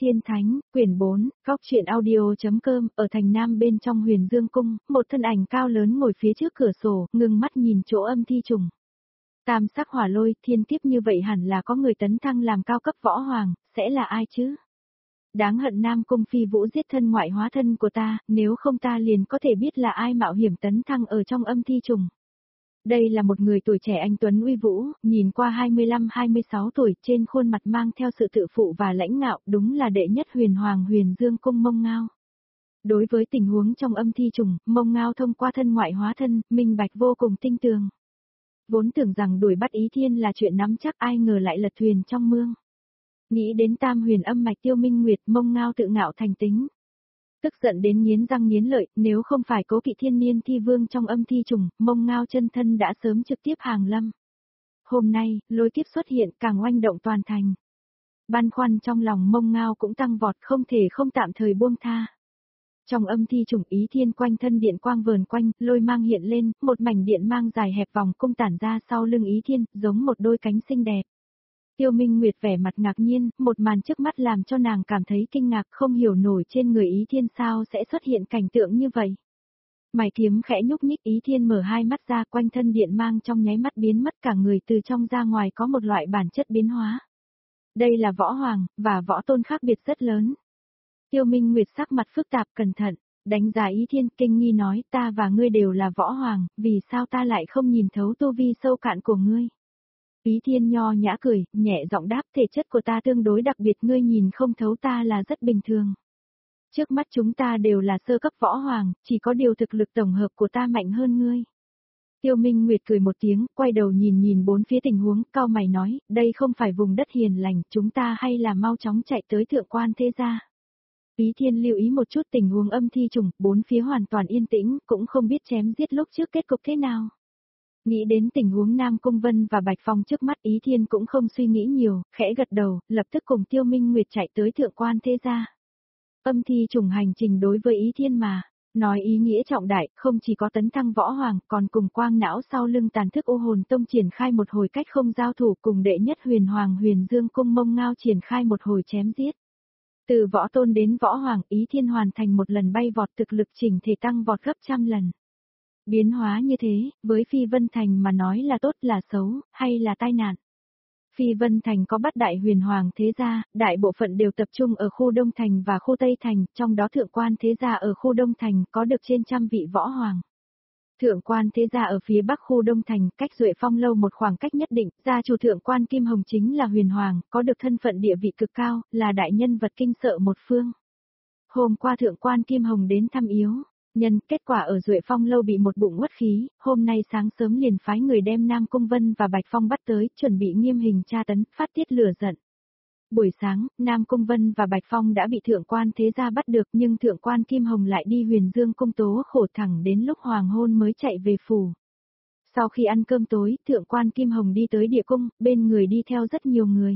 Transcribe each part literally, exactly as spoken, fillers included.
Tiên Thánh, quyển bốn, góc truyện audio.com, ở thành Nam bên trong Huyền Dương Cung, một thân ảnh cao lớn ngồi phía trước cửa sổ, ngưng mắt nhìn chỗ âm thi trùng. Tam sắc hỏa lôi, thiên kiếp như vậy hẳn là có người tấn thăng làm cao cấp võ hoàng, sẽ là ai chứ? Đáng hận Nam Cung Phi Vũ giết thân ngoại hóa thân của ta, nếu không ta liền có thể biết là ai mạo hiểm tấn thăng ở trong âm thi trùng. Đây là một người tuổi trẻ anh tuấn uy vũ, nhìn qua hai mươi lăm hai mươi sáu tuổi, trên khuôn mặt mang theo sự tự phụ và lãnh ngạo, đúng là đệ nhất huyền hoàng Huyền Dương Cung Mông Ngao. Đối với tình huống trong âm thi trùng, Mông Ngao thông qua thân ngoại hóa thân, minh bạch vô cùng tinh tường. Vốn tưởng rằng đuổi bắt Ý Thiên là chuyện nắm chắc, ai ngờ lại lật thuyền trong mương. Nghĩ đến tam huyền âm mạch Tiêu Minh Nguyệt, Mông Ngao tự ngạo thành tính. Tức giận đến nghiến răng nghiến lợi, nếu không phải cố kỵ thiên niên thi vương trong âm thi trùng, Mông Ngao chân thân đã sớm trực tiếp hàng lâm. Hôm nay, lôi kiếp xuất hiện càng oanh động toàn thành. Băn khoăn trong lòng Mông Ngao cũng tăng vọt, không thể không tạm thời buông tha. Trong âm thi trùng Ý Thiên quanh thân điện quang vờn quanh, lôi mang hiện lên, một mảnh điện mang dài hẹp vòng cung tản ra sau lưng Ý Thiên, giống một đôi cánh xinh đẹp. Tiêu Minh Nguyệt vẻ mặt ngạc nhiên, một màn trước mắt làm cho nàng cảm thấy kinh ngạc, không hiểu nổi trên người Ý Thiên sao sẽ xuất hiện cảnh tượng như vậy. Mày kiếm khẽ nhúc nhích, Ý Thiên mở hai mắt ra, quanh thân điện mang trong nháy mắt biến mất, cả người từ trong ra ngoài có một loại bản chất biến hóa. Đây là võ hoàng, và võ tôn khác biệt rất lớn. Tiêu Minh Nguyệt sắc mặt phức tạp cẩn thận, đánh giá Ý Thiên, kinh nghi nói, ta và ngươi đều là võ hoàng, vì sao ta lại không nhìn thấu tu vi sâu cạn của ngươi? Ý Thiên nho nhã cười, nhẹ giọng đáp, thể chất của ta tương đối đặc biệt, ngươi nhìn không thấu ta là rất bình thường. Trước mắt chúng ta đều là sơ cấp võ hoàng, chỉ có điều thực lực tổng hợp của ta mạnh hơn ngươi. Tiêu Minh Nguyệt cười một tiếng, quay đầu nhìn nhìn bốn phía tình huống, cau mày nói, đây không phải vùng đất hiền lành, chúng ta hay là mau chóng chạy tới thượng quan thế gia. Ý Thiên lưu ý một chút tình huống âm thi trùng, bốn phía hoàn toàn yên tĩnh, cũng không biết chém giết lúc trước kết cục thế nào. Nghĩ đến tình huống Nam Cung Vân và Bạch Phong trước mắt, Ý Thiên cũng không suy nghĩ nhiều, khẽ gật đầu, lập tức cùng Tiêu Minh Nguyệt chạy tới thượng quan thế gia. Âm thi trùng hành trình đối với Ý Thiên mà, nói ý nghĩa trọng đại, không chỉ có tấn thăng võ hoàng, còn cùng quang não sau lưng tàn thức ô hồn tông triển khai một hồi cách không giao thủ, cùng đệ nhất huyền hoàng Huyền Dương Cung Mông Ngao triển khai một hồi chém giết. Từ võ tôn đến võ hoàng, Ý Thiên hoàn thành một lần bay vọt, thực lực chỉnh thể tăng vọt gấp trăm lần. Biến hóa như thế, với Phi Vân Thành mà nói là tốt là xấu, hay là tai nạn? Phi Vân Thành có bát đại huyền hoàng thế gia, đại bộ phận đều tập trung ở khu Đông Thành và khu Tây Thành, trong đó thượng quan thế gia ở khu Đông Thành có được trên trăm vị võ hoàng. Thượng quan thế gia ở phía bắc khu Đông Thành, cách Duệ Phong lâu một khoảng cách nhất định, gia chủ thượng quan Kim Hồng chính là huyền hoàng, có được thân phận địa vị cực cao, là đại nhân vật kinh sợ một phương. Hôm qua thượng quan Kim Hồng đến thăm yếu nhân, kết quả ở Duệ Phong lâu bị một bụng uất khí, hôm nay sáng sớm liền phái người đem Nam Cung Vân và Bạch Phong bắt tới, chuẩn bị nghiêm hình tra tấn, phát tiết lửa giận. Buổi sáng, Nam Cung Vân và Bạch Phong đã bị thượng quan thế gia bắt được, nhưng thượng quan Kim Hồng lại đi Huyền Dương Cung tố khổ thẳng đến lúc hoàng hôn mới chạy về phủ. Sau khi ăn cơm tối, thượng quan Kim Hồng đi tới địa cung, bên người đi theo rất nhiều người.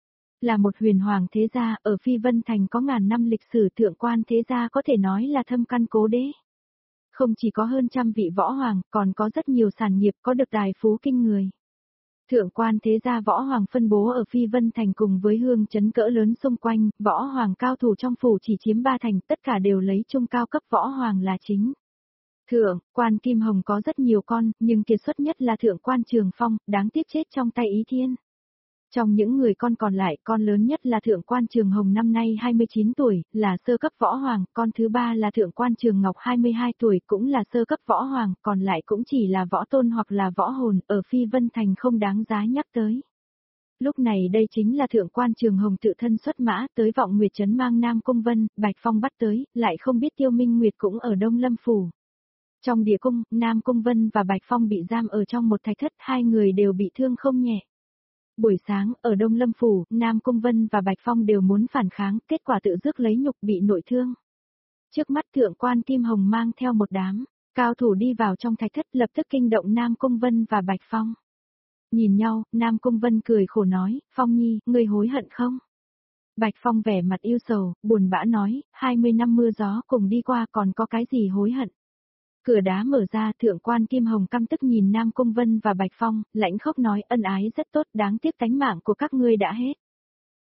Là một huyền hoàng thế gia, ở Phi Vân Thành có ngàn năm lịch sử, thượng quan thế gia có thể nói là thâm căn cố đế. Không chỉ có hơn trăm vị võ hoàng, còn có rất nhiều sản nghiệp có được tài phú kinh người. Thượng quan thế gia võ hoàng phân bố ở Phi Vân Thành cùng với hương trấn cỡ lớn xung quanh, võ hoàng cao thủ trong phủ chỉ chiếm ba thành, tất cả đều lấy trung cao cấp võ hoàng là chính. Thượng quan Kim Hồng có rất nhiều con, nhưng kiệt xuất nhất là thượng quan Trường Phong, đáng tiếc chết trong tay Ý Thiên. Trong những người con còn lại, con lớn nhất là thượng quan Trường Hồng năm nay hai mươi chín tuổi, là sơ cấp võ hoàng, con thứ ba là thượng quan Trường Ngọc hai mươi hai tuổi, cũng là sơ cấp võ hoàng, còn lại cũng chỉ là võ tôn hoặc là võ hồn, ở Phi Vân Thành không đáng giá nhắc tới. Lúc này đây chính là thượng quan Trường Hồng tự thân xuất mã, tới Vọng Nguyệt trấn mang Nam Cung Vân, Bạch Phong bắt tới, lại không biết Tiêu Minh Nguyệt cũng ở Đông Lâm phủ. Trong địa cung, Nam Cung Vân và Bạch Phong bị giam ở trong một thạch thất, hai người đều bị thương không nhẹ. Buổi sáng, ở Đông Lâm phủ, Nam Cung Vân và Bạch Phong đều muốn phản kháng, kết quả tự rước lấy nhục bị nội thương. Trước mắt thượng quan Kim Hồng mang theo một đám cao thủ đi vào trong thạch thất, lập tức kinh động Nam Cung Vân và Bạch Phong. Nhìn nhau, Nam Cung Vân cười khổ nói, Phong Nhi, ngươi hối hận không? Bạch Phong vẻ mặt yêu sầu, buồn bã nói, hai mươi năm mưa gió cùng đi qua còn có cái gì hối hận? Cửa đá mở ra, thượng quan Kim Hồng căm tức nhìn Nam Cung Vân và Bạch Phong, lãnh khốc nói, ân ái rất tốt, đáng tiếc tánh mạng của các ngươi đã hết.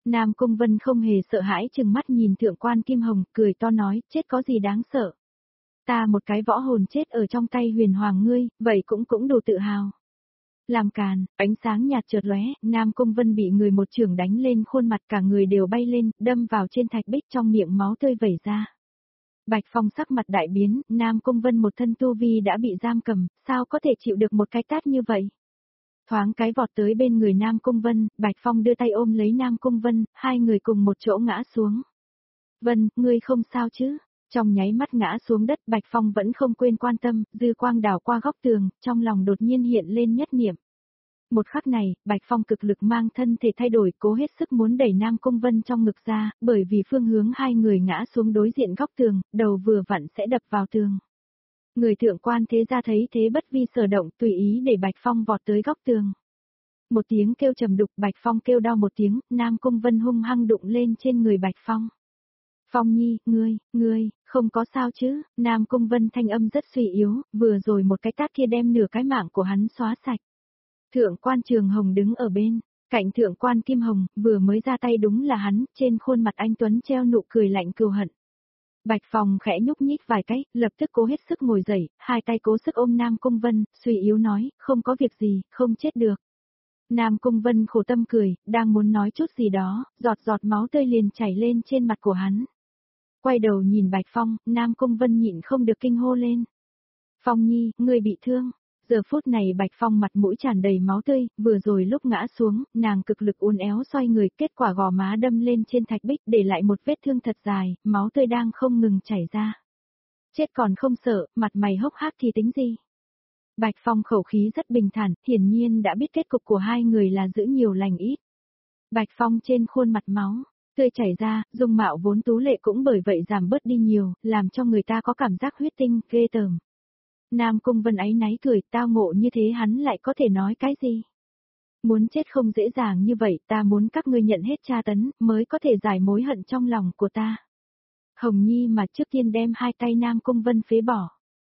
Nam Cung Vân không hề sợ hãi chừng mắt nhìn thượng quan Kim Hồng, cười to nói, chết có gì đáng sợ. Ta một cái võ hồn chết ở trong tay huyền hoàng ngươi, vậy cũng cũng đủ tự hào. Làm càn, ánh sáng nhạt chợt lóe, Nam Cung Vân bị người một chưởng đánh lên khuôn mặt, cả người đều bay lên, đâm vào trên thạch bích, trong miệng máu tươi vẩy ra. Bạch Phong sắc mặt đại biến, Nam Cung Vân một thân tu vi đã bị giam cầm, sao có thể chịu được một cái tát như vậy? Thoáng cái vọt tới bên người Nam Cung Vân, Bạch Phong đưa tay ôm lấy Nam Cung Vân, hai người cùng một chỗ ngã xuống. Vân, ngươi không sao chứ? Trong nháy mắt ngã xuống đất, Bạch Phong vẫn không quên quan tâm, dư quang đảo qua góc tường, trong lòng đột nhiên hiện lên nhất niệm. Một khắc này, Bạch Phong cực lực mang thân thể thay đổi, cố hết sức muốn đẩy Nam Cung Vân trong ngực ra, bởi vì phương hướng hai người ngã xuống đối diện góc tường, đầu vừa vặn sẽ đập vào tường. Người thượng quan thế gia thấy thế bất vi sở động, tùy ý để Bạch Phong vọt tới góc tường. Một tiếng kêu trầm đục, Bạch Phong kêu đau một tiếng, Nam Cung Vân hung hăng đụng lên trên người Bạch Phong. Phong Nhi, ngươi, ngươi, không có sao chứ? Nam Cung Vân thanh âm rất suy yếu, vừa rồi một cái tát kia đem nửa cái mạng của hắn xóa sạch. Thượng quan Trường Hồng đứng ở bên, cạnh thượng quan Kim Hồng, vừa mới ra tay đúng là hắn, trên khuôn mặt anh Tuấn treo nụ cười lạnh cừu hận. Bạch Phong khẽ nhúc nhích vài cái, lập tức cố hết sức ngồi dậy, hai tay cố sức ôm Nam Cung Vân, suy yếu nói, không có việc gì, không chết được. Nam Cung Vân khổ tâm cười, đang muốn nói chút gì đó, giọt giọt máu tươi liền chảy lên trên mặt của hắn. Quay đầu nhìn Bạch Phong, Nam Cung Vân nhịn không được kinh hô lên. Phong Nhi, ngươi bị thương. Giờ phút này Bạch Phong mặt mũi tràn đầy máu tươi, vừa rồi lúc ngã xuống, nàng cực lực uốn éo xoay người, kết quả gò má đâm lên trên thạch bích để lại một vết thương thật dài, máu tươi đang không ngừng chảy ra. Chết còn không sợ, mặt mày hốc hác thì tính gì? Bạch Phong khẩu khí rất bình thản, hiển nhiên đã biết kết cục của hai người là giữ nhiều lành ít. Bạch Phong trên khuôn mặt máu tươi chảy ra, dung mạo vốn tú lệ cũng bởi vậy giảm bớt đi nhiều, làm cho người ta có cảm giác huyết tinh, ghê tởm. Nam Cung Vân áy náy cười, tao ngộ như thế hắn lại có thể nói cái gì? Muốn chết không dễ dàng như vậy, ta muốn các ngươi nhận hết tra tấn, mới có thể giải mối hận trong lòng của ta. Hồng Nhi mà trước tiên đem hai tay Nam Cung Vân phế bỏ.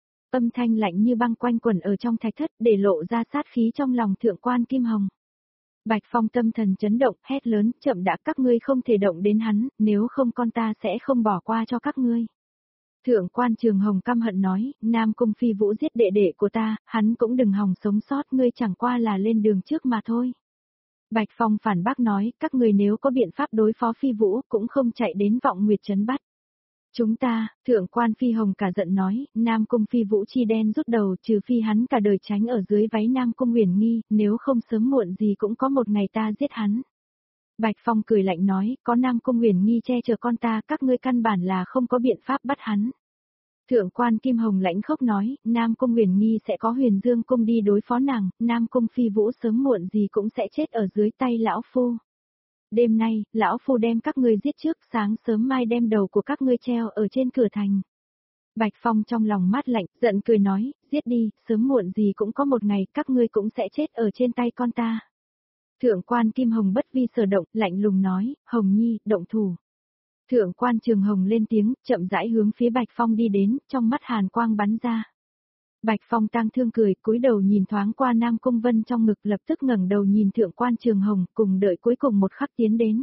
Âm thanh lạnh như băng quanh quẩn ở trong thạch thất để lộ ra sát khí trong lòng thượng quan Kim Hồng. Bạch Phong tâm thần chấn động, hét lớn, chậm đã, các ngươi không thể động đến hắn, nếu không con ta sẽ không bỏ qua cho các ngươi. Thượng quan Trường Hồng căm hận nói, Nam Cung Phi Vũ giết đệ đệ của ta, hắn cũng đừng hòng sống sót, ngươi chẳng qua là lên đường trước mà thôi. Bạch Phong phản bác nói, các người nếu có biện pháp đối phó Phi Vũ cũng không chạy đến Vọng Nguyệt Trấn bắt. Chúng ta, thượng quan Phi Hồng cả giận nói, Nam Cung Phi Vũ chi đen rút đầu, trừ phi hắn cả đời tránh ở dưới váy Nam Cung Huyền Nghi, nếu không sớm muộn gì cũng có một ngày ta giết hắn. Bạch Phong cười lạnh nói, có Nam Cung Huyền Nghi che chở con ta, các ngươi căn bản là không có biện pháp bắt hắn. Thượng quan Kim Hồng lãnh khốc nói, Nam Cung Huyền Nghi sẽ có Huyền Dương Cung đi đối phó nàng, Nam Cung Phi Vũ sớm muộn gì cũng sẽ chết ở dưới tay lão phu. Đêm nay, lão phu đem các ngươi giết trước, sáng sớm mai đem đầu của các ngươi treo ở trên cửa thành. Bạch Phong trong lòng mát lạnh, giận cười nói, giết đi, sớm muộn gì cũng có một ngày các ngươi cũng sẽ chết ở trên tay con ta. Thượng quan Kim Hồng bất vi sở động, lạnh lùng nói, Hồng Nhi, động thủ. Thượng quan Trường Hồng lên tiếng, chậm rãi hướng phía Bạch Phong đi đến, trong mắt hàn quang bắn ra. Bạch Phong tang thương cười, cúi đầu nhìn thoáng qua Nam Cung Vân trong ngực, lập tức ngẩng đầu nhìn thượng quan Trường Hồng, cùng đợi cuối cùng một khắc tiến đến.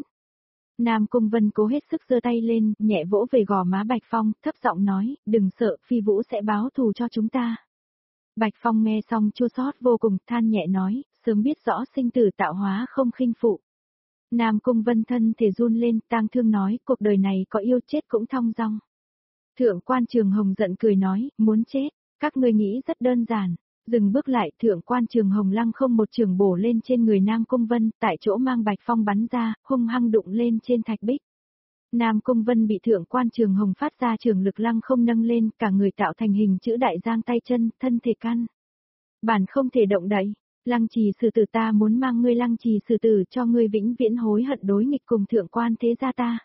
Nam Cung Vân cố hết sức giơ tay lên, nhẹ vỗ về gò má Bạch Phong, thấp giọng nói, đừng sợ, Phi Vũ sẽ báo thù cho chúng ta. Bạch Phong nghe xong chua xót vô cùng, than nhẹ nói, sớm biết rõ sinh tử tạo hóa không khinh phụ. Nam Cung Vân thân thể run lên, tang thương nói, cuộc đời này có yêu chết cũng thong dong. Thượng quan Trường Hồng giận cười nói, muốn chết, các ngươi nghĩ rất đơn giản. Dừng bước lại, thượng quan Trường Hồng lăng không một trường bổ lên trên người Nam Cung Vân, tại chỗ mang Bạch Phong bắn ra, hung hăng đụng lên trên thạch bích. Nam Cung Vân bị thượng quan Trường Hồng phát ra trường lực lăng không nâng lên, cả người tạo thành hình chữ đại giang tay chân, thân thể căn. Bản không thể động đậy. Lăng Trì Sử Tử, ta muốn mang ngươi Lăng Trì Sử Tử cho ngươi vĩnh viễn hối hận đối nghịch cùng thượng quan thế gia ta.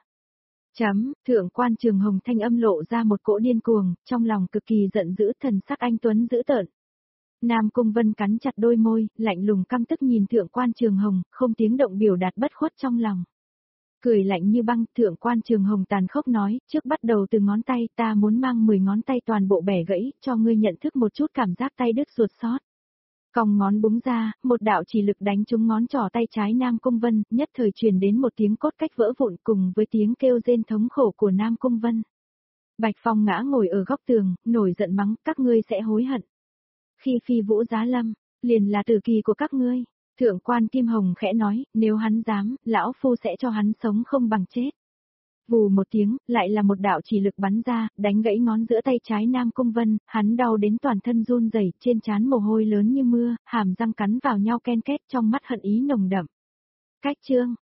Chấm, thượng quan Trường Hồng thanh âm lộ ra một cỗ điên cuồng, trong lòng cực kỳ giận dữ, thần sắc anh tuấn dữ tợn. Nam Cung Vân cắn chặt đôi môi, lạnh lùng căm tức nhìn thượng quan Trường Hồng, không tiếng động biểu đạt bất khuất trong lòng. Cười lạnh như băng, thượng quan Trường Hồng tàn khốc nói, trước bắt đầu từ ngón tay, ta muốn mang mười ngón tay toàn bộ bẻ gãy, cho ngươi nhận thức một chút cảm giác tay đứt ruột xót. Cong ngón búng ra, một đạo chỉ lực đánh trúng ngón trỏ tay trái Nam Cung Vân, nhất thời truyền đến một tiếng cốt cách vỡ vụn cùng với tiếng kêu rên thống khổ của Nam Cung Vân. Bạch Phong ngã ngồi ở góc tường, nổi giận mắng, các ngươi sẽ hối hận. Khi phi vũ giá lâm, liền là tử kỳ của các ngươi. Thượng quan Kim Hồng khẽ nói, nếu hắn dám, lão phu sẽ cho hắn sống không bằng chết. Vù một tiếng, lại là một đạo chỉ lực bắn ra, đánh gãy ngón giữa tay trái Nam Cung Vân, hắn đau đến toàn thân run rẩy, trên trán mồ hôi lớn như mưa, hàm răng cắn vào nhau ken két, trong mắt hận ý nồng đậm. Cách chương